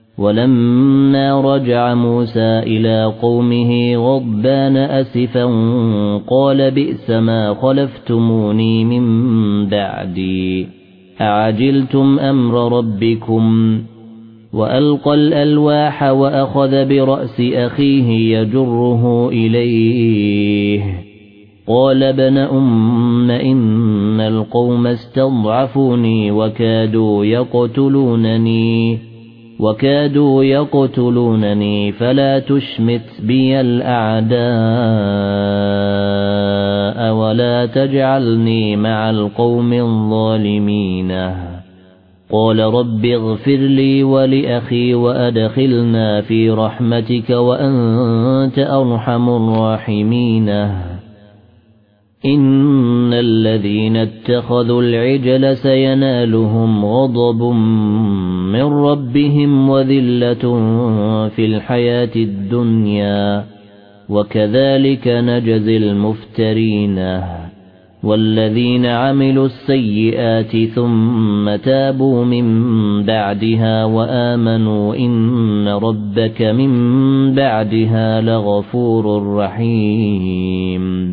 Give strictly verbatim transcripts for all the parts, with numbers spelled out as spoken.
ولما رجع موسى إلى قومه غضبان أسفا قال بئس ما خلفتموني من بعدي أعجلتم أمر ربكم وألقى الألواح وأخذ برأس أخيه يجره إليه قال ابن أم إن القوم استضعفوني وكادوا يقتلونني وكادوا يقتلونني فلا تشمت بي الأعداء ولا تجعلني مع القوم الظالمين قال رب اغفر لي ولأخي وأدخلنا في رحمتك وأنت أرحم الراحمين إن الذين اتخذوا العجل سينالهم غضب من ربهم وذلة في الحياة الدنيا وكذلك نجزي المفترين والذين عملوا السيئات ثم تابوا من بعدها وآمنوا إن ربك من بعدها لغفور رحيم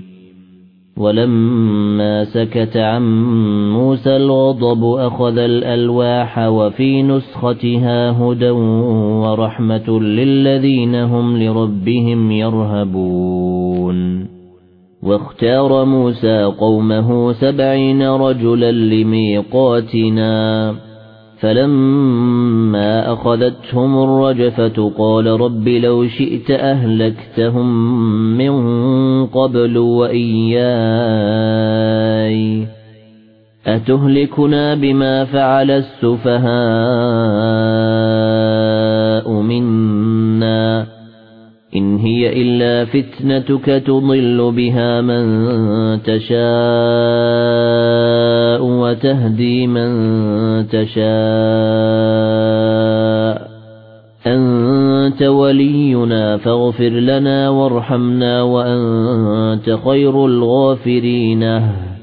ولما سكت عن موسى الغضب أخذ الألواح وفي نسختها هدى ورحمة للذين هم لربهم يرهبون واختار موسى قومه سبعين رجلا لميقاتنا فلما أخذتهم الرجفة قال رب لو شئت أهلكتهم من قبل وإياي أتهلكنا بما فعل السفهاء منا إن هي إلا فتنتك تضل بها من تشاء وتهدي من تشاء أنت ولينا فاغفر لنا وارحمنا وأنت خير الغافرين